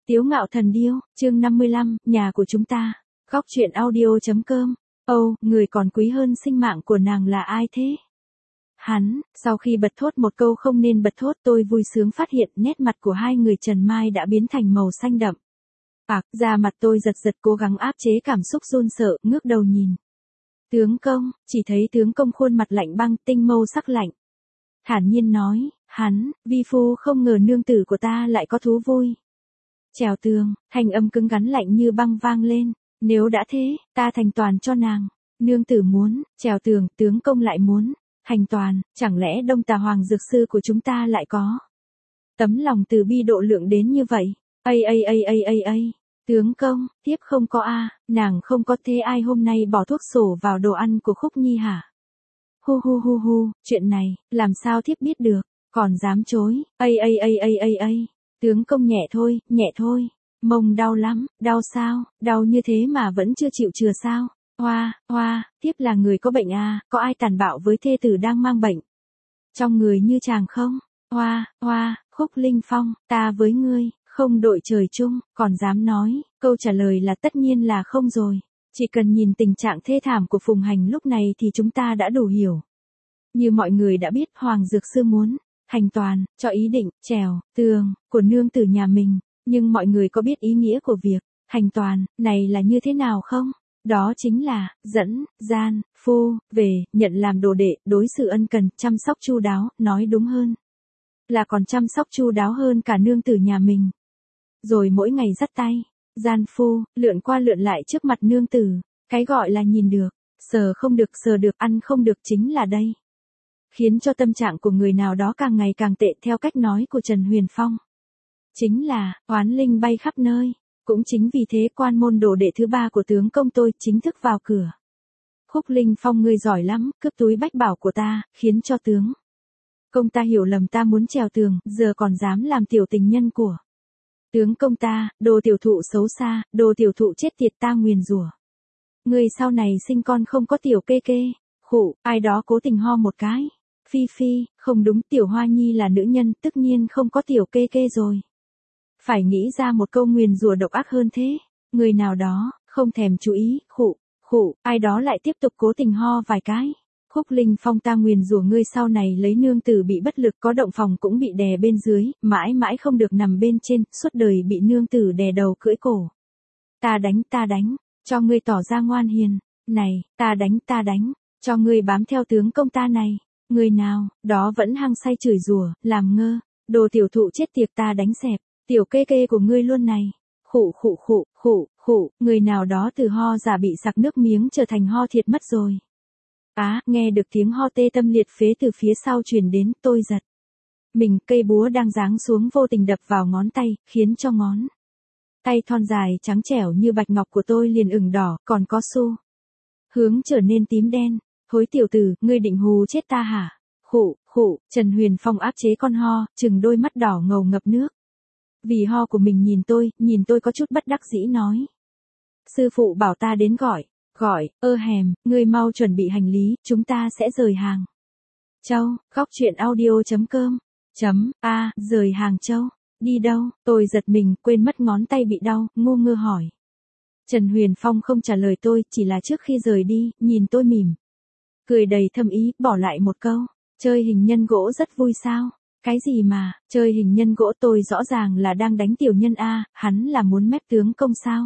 Tiếu ngạo thần điêu, chương 55, nhà của chúng ta. Góc truyện audio.com. Âu, người còn quý hơn sinh mạng của nàng là ai thế? Hắn, sau khi bật thốt một câu không nên bật thốt, tôi vui sướng phát hiện nét mặt của hai người Trần Mai đã biến thành màu xanh đậm. Da mặt tôi giật giật, cố gắng áp chế cảm xúc run sợ, ngước đầu nhìn. Tướng công, chỉ thấy tướng công khuôn mặt lạnh băng, tinh mâu sắc lạnh. Thản nhiên nói, hắn, vi phu không ngờ nương tử của ta lại có thú vui. Trèo tường, thanh âm cứng rắn lạnh như băng vang lên, nếu đã thế, ta thành toàn cho nàng. Nương tử muốn, trèo tường, tướng công lại muốn, thành toàn, chẳng lẽ Đông Tà Hoàng dược sư của chúng ta lại có tấm lòng từ bi độ lượng đến như vậy? Tướng công, tiếp không có nàng không có, thế ai hôm nay bỏ thuốc sổ vào đồ ăn của Khúc Nhi hả? Hu, chuyện này, làm sao thiếp biết được, còn dám chối, tướng công nhẹ thôi, mông đau lắm, đau sao, đau như thế mà vẫn chưa chịu chừa sao? Tiếp là người có bệnh có ai tàn bạo với thê tử đang mang bệnh trong người như chàng không? Khúc Linh Phong, ta với ngươi, không đội trời chung, còn dám nói, câu trả lời là tất nhiên là không rồi. Chỉ cần nhìn tình trạng thê thảm của Phùng Hành lúc này thì chúng ta đã đủ hiểu. Như mọi người đã biết, Hoàng Dược Sư muốn thành toàn cho ý định trèo tường của nương tử nhà mình, nhưng mọi người có biết ý nghĩa của việc thành toàn này là như thế nào không? Đó chính là dẫn gian phu về, nhận làm đồ đệ, đối xử ân cần, chăm sóc chu đáo, nói đúng hơn là còn chăm sóc chu đáo hơn cả nương tử nhà mình. Rồi mỗi ngày dắt tay gian phu lượn qua lượn lại trước mặt nương tử, cái gọi là nhìn được, sờ không được, sờ được, ăn không được chính là đây. Khiến cho tâm trạng của người nào đó càng ngày càng tệ, theo cách nói của Trần Huyền Phong. Chính là, oán linh bay khắp nơi. Cũng chính vì thế quan môn đồ đệ thứ 3 của tướng công tôi chính thức vào cửa. Khúc Linh Phong, ngươi giỏi lắm, cướp túi bách bảo của ta, khiến cho tướng công ta hiểu lầm ta muốn trèo tường, giờ còn dám làm tiểu tình nhân của tướng công ta, đồ tiểu thụ xấu xa, đồ tiểu thụ chết tiệt, ta nguyền rủa ngươi sau này sinh con không có tiểu kê kê. Khụ, ai đó cố tình ho một cái. Phi, không đúng, tiểu Hoa Nhi là nữ nhân, tất nhiên không có tiểu kê kê rồi. Phải nghĩ ra một câu nguyền rủa độc ác hơn thế. Người nào đó, không thèm chú ý, khụ, ai đó lại tiếp tục cố tình ho vài cái. Khúc Linh Phong, ta nguyền rủa ngươi sau này lấy nương tử bị bất lực, có động phòng cũng bị đè bên dưới, mãi mãi không được nằm bên trên, suốt đời bị nương tử đè đầu cưỡi cổ. Ta đánh, cho ngươi tỏ ra ngoan hiền. Này, ta đánh, cho ngươi bám theo tướng công ta này. Người nào, đó vẫn hăng say chửi rủa, làm ngơ, đồ tiểu thụ chết tiệt, ta đánh xẹp, tiểu kê kê của ngươi luôn này. Khụ, người nào đó từ ho giả bị sặc nước miếng trở thành ho thiệt mất rồi. Nghe được tiếng ho tê tâm liệt phế từ phía sau truyền đến, tôi giật mình, cây búa đang giáng xuống vô tình đập vào ngón tay, khiến cho ngón tay thon dài trắng trẻo như bạch ngọc của tôi liền ửng đỏ, còn có xu hướng trở nên tím đen. Thối tiểu tử, ngươi định hù chết ta hả? Khụ, Trần Huyền Phong áp chế con ho, chừng đôi mắt đỏ ngầu ngập nước. Vì ho của mình nhìn tôi có chút bất đắc dĩ nói. Sư phụ bảo ta đến gọi, ngươi mau chuẩn bị hành lý, chúng ta sẽ rời Hàng Châu. Góc truyện audio.com. Rời Hàng Châu, đi đâu? Tôi giật mình, quên mất ngón tay bị đau, ngu ngơ hỏi. Trần Huyền Phong không trả lời tôi, chỉ là trước khi rời đi, nhìn tôi mỉm cười đầy thâm ý, bỏ lại một câu. Chơi hình nhân gỗ rất vui sao? Cái gì mà, chơi hình nhân gỗ, tôi rõ ràng là đang đánh tiểu nhân hắn là muốn mép tướng công sao?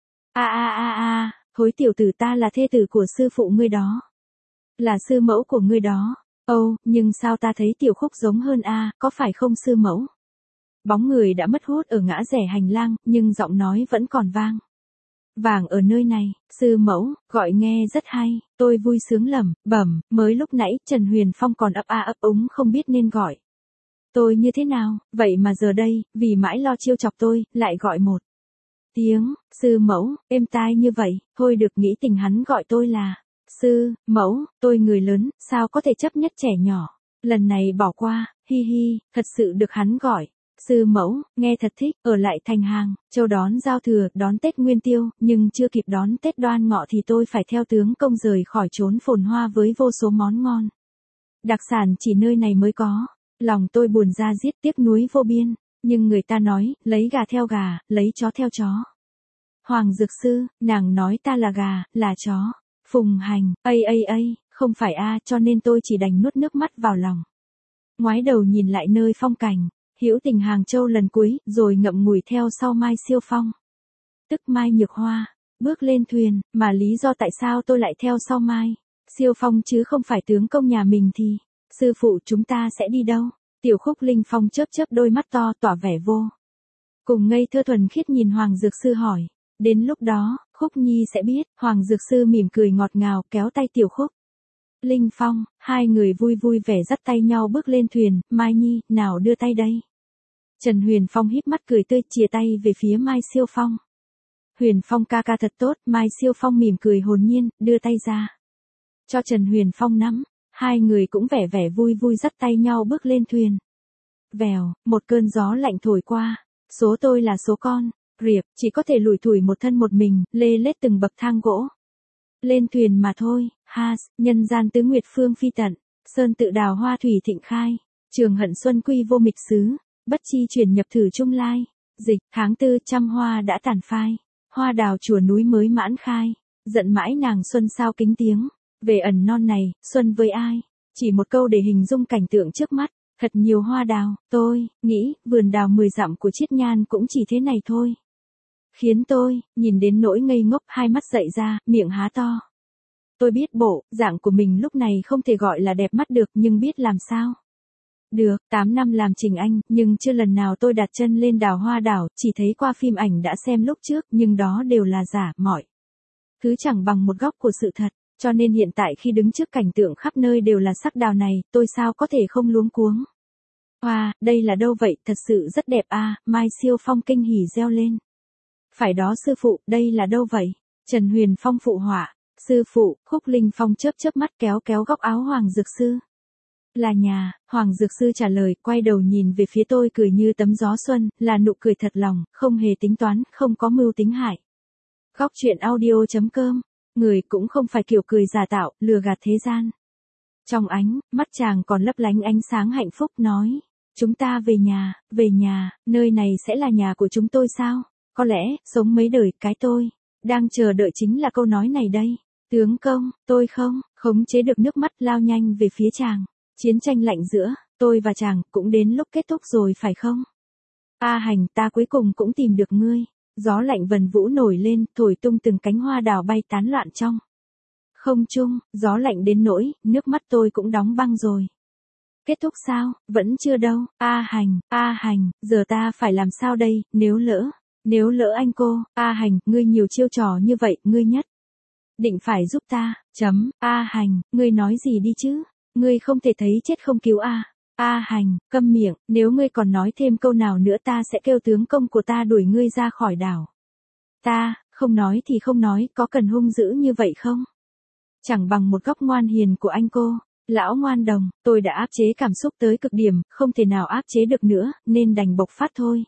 Thối tiểu tử, ta là thê tử của sư phụ ngươi đó. Là sư mẫu của ngươi đó. Nhưng sao ta thấy tiểu Khúc giống hơn có phải không sư mẫu? Bóng người đã mất hút ở ngã rẽ hành lang, nhưng giọng nói vẫn còn vàng ở nơi này. Sư mẫu, gọi nghe rất hay, tôi vui sướng lẩm bẩm, mới lúc nãy Trần Huyền Phong còn ấp úng không biết nên gọi tôi như thế nào, vậy mà giờ đây, vì mãi lo chiêu chọc tôi, lại gọi một tiếng sư mẫu, êm tai như vậy. Thôi được, nghĩ tình hắn gọi tôi là sư mẫu, tôi người lớn, sao có thể chấp nhất trẻ nhỏ. Lần này bỏ qua, thật sự được hắn gọi sư mẫu, nghe thật thích. Ở lại thành Hàng Châu đón giao thừa, đón Tết Nguyên Tiêu, nhưng chưa kịp đón Tết Đoan Ngọ thì tôi phải theo tướng công rời khỏi chốn phồn hoa với vô số món ngon đặc sản chỉ nơi này mới có. Lòng tôi buồn da diết, tiếc nuối vô biên. Nhưng người ta nói, lấy gà theo gà, lấy chó theo chó. Hoàng Dược Sư, nàng nói ta là gà, là chó. Phùng Hành, không phải cho nên tôi chỉ đành nuốt nước mắt vào lòng. Ngoái đầu nhìn lại nơi phong cảnh, hữu tình Hàng Châu lần cuối, rồi ngậm ngùi theo sau Mai Siêu Phong. Tức Mai Nhược Hoa, bước lên thuyền, mà lý do tại sao tôi lại theo sau Mai Siêu Phong chứ không phải tướng công nhà mình thì, sư phụ chúng ta sẽ đi đâu? Tiểu Khúc Linh Phong chớp chớp đôi mắt to tỏa vẻ vô cùng ngây thơ thuần khiết nhìn Hoàng Dược Sư hỏi. Đến lúc đó, Khúc Nhi sẽ biết. Hoàng Dược Sư mỉm cười ngọt ngào kéo tay Tiểu Khúc Linh Phong, hai người vui vui vẻ dắt tay nhau bước lên thuyền. Mai Nhi, nào đưa tay đây. Trần Huyền Phong híp mắt cười tươi chìa tay về phía Mai Siêu Phong. Huyền Phong ca ca thật tốt. Mai Siêu Phong mỉm cười hồn nhiên, đưa tay ra cho Trần Huyền Phong nắm. Hai người cũng vẻ vẻ vui vui dắt tay nhau bước lên thuyền. Vèo, một cơn gió lạnh thổi qua. Số tôi là số con. Riệp, chỉ có thể lủi thủi một thân một mình, lê lết từng bậc thang gỗ. Lên thuyền mà thôi, nhân gian tứ nguyệt phương phi tận, sơn tự đào hoa thủy thịnh khai, trường hận xuân quy vô mịch xứ, bất chi chuyển nhập thử trung lai, dịch, tháng tư trăm hoa đã tàn phai, hoa đào chùa núi mới mãn khai, giận mãi nàng xuân sao kính tiếng, về ẩn non này, xuân với ai, chỉ một câu để hình dung cảnh tượng trước mắt. Thật nhiều hoa đào, tôi nghĩ, vườn đào 10 dặm của Chiết Nhan cũng chỉ thế này thôi. Khiến tôi, nhìn đến nỗi ngây ngốc hai mắt dậy ra, miệng há to. Tôi biết bộ, dạng của mình lúc này không thể gọi là đẹp mắt được nhưng biết làm sao. Được, 8 năm làm Trình Anh, nhưng chưa lần nào tôi đặt chân lên đào hoa đảo, chỉ thấy qua phim ảnh đã xem lúc trước, nhưng đó đều là giả, mọi thứ chẳng bằng một góc của sự thật. Cho nên hiện tại khi đứng trước cảnh tượng khắp nơi đều là sắc đào này, tôi sao có thể không luống cuống. Wow, đây là đâu vậy, thật sự rất đẹp Mai Siêu Phong kinh hỉ reo lên. Phải đó sư phụ, đây là đâu vậy? Trần Huyền Phong phụ họa. Sư phụ, Khúc Linh Phong chớp chớp mắt kéo kéo góc áo Hoàng Dược Sư. Là nhà, Hoàng Dược Sư trả lời, quay đầu nhìn về phía tôi cười như tấm gió xuân, là nụ cười thật lòng, không hề tính toán, không có mưu tính hại. Góc truyện audio.com, người cũng không phải kiểu cười giả tạo, lừa gạt thế gian. Trong mắt chàng còn lấp lánh ánh sáng hạnh phúc nói, chúng ta về nhà, nơi này sẽ là nhà của chúng tôi sao? Có lẽ, sống mấy đời, cái tôi đang chờ đợi chính là câu nói này đây. Tướng công, tôi không khống chế được nước mắt lao nhanh về phía chàng. Chiến tranh lạnh giữa tôi và chàng cũng đến lúc kết thúc rồi phải không? Hành, ta cuối cùng cũng tìm được ngươi. Gió lạnh vần vũ nổi lên, thổi tung từng cánh hoa đào bay tán loạn trong không trung, gió lạnh đến nỗi, nước mắt tôi cũng đóng băng rồi. Kết thúc sao? Vẫn chưa đâu. Hành, giờ ta phải làm sao đây, nếu lỡ anh cô, Hành, ngươi nhiều chiêu trò như vậy, ngươi nhất định phải giúp ta, Hành, ngươi nói gì đi chứ? Ngươi không thể thấy chết không cứu Hành, câm miệng, nếu ngươi còn nói thêm câu nào nữa ta sẽ kêu tướng công của ta đuổi ngươi ra khỏi đảo. Ta, không nói thì không nói, có cần hung dữ như vậy không? Chẳng bằng một góc ngoan hiền của anh cô. Lão ngoan đồng, tôi đã áp chế cảm xúc tới cực điểm, không thể nào áp chế được nữa, nên đành bộc phát thôi.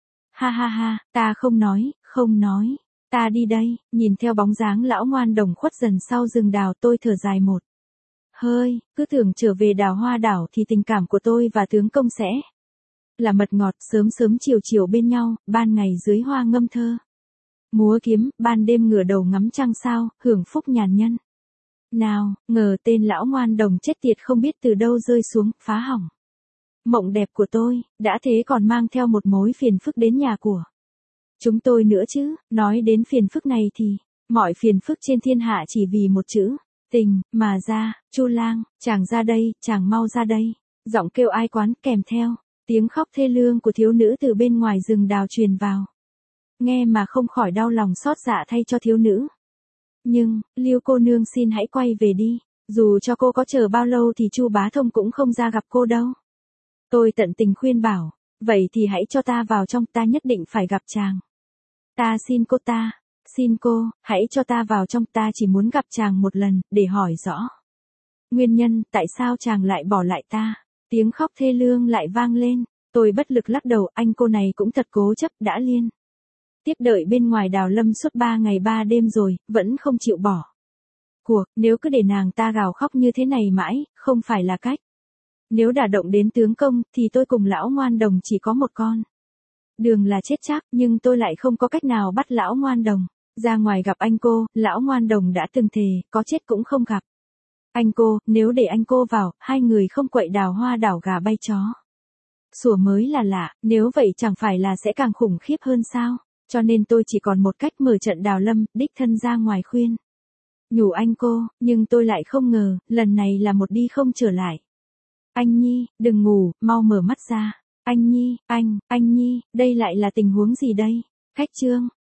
Ha, ta không nói, ta đi đây, nhìn theo bóng dáng lão ngoan đồng khuất dần sau rừng đào tôi thở dài một hơi, cứ tưởng trở về đào hoa đảo thì tình cảm của tôi và tướng công sẽ là mật ngọt, sớm sớm chiều chiều bên nhau, ban ngày dưới hoa ngâm thơ. Múa kiếm, ban đêm ngửa đầu ngắm trăng sao, hưởng phúc nhàn nhân. Nào, ngờ tên lão ngoan đồng chết tiệt không biết từ đâu rơi xuống, phá hỏng mộng đẹp của tôi, đã thế còn mang theo một mối phiền phức đến nhà của chúng tôi nữa chứ. Nói đến phiền phức này thì, mọi phiền phức trên thiên hạ chỉ vì một chữ, tình, mà ra. Chu Lang, chàng ra đây, chàng mau ra đây. Giọng kêu ai quán kèm theo tiếng khóc thê lương của thiếu nữ từ bên ngoài rừng đào truyền vào. Nghe mà không khỏi đau lòng xót dạ thay cho thiếu nữ. Nhưng, Liêu cô nương xin hãy quay về đi, dù cho cô có chờ bao lâu thì Chu Bá Thông cũng không ra gặp cô đâu. Tôi tận tình khuyên bảo, vậy thì hãy cho ta vào trong, ta nhất định phải gặp chàng. Ta xin cô, hãy cho ta vào trong, ta chỉ muốn gặp chàng một lần, để hỏi rõ nguyên nhân, tại sao chàng lại bỏ lại ta. Tiếng khóc thê lương lại vang lên, tôi bất lực lắc đầu, anh cô này cũng thật cố chấp, đã liên tiếp đợi bên ngoài đào lâm suốt 3 ngày 3 đêm rồi, vẫn không chịu bỏ cuộc, nếu cứ để nàng ta gào khóc như thế này mãi, không phải là cách. Nếu đả động đến tướng công, thì tôi cùng lão ngoan đồng chỉ có một con Đường là chết chắc, nhưng tôi lại không có cách nào bắt lão ngoan đồng. Ra ngoài gặp anh cô, lão ngoan đồng đã từng thề, có chết cũng không gặp. Anh cô, nếu để anh cô vào, hai người không quậy đào hoa đảo gà bay chó. Sủa mới là lạ, nếu vậy chẳng phải là sẽ càng khủng khiếp hơn sao? Cho nên tôi chỉ còn một cách mở trận Đào Lâm, đích thân ra ngoài khuyên. Nhủ anh cô, nhưng tôi lại không ngờ, lần này là một đi không trở lại. Anh Nhi, đừng ngủ, mau mở mắt ra. Anh Nhi, anh Nhi, đây lại là tình huống gì đây? Khách Trương,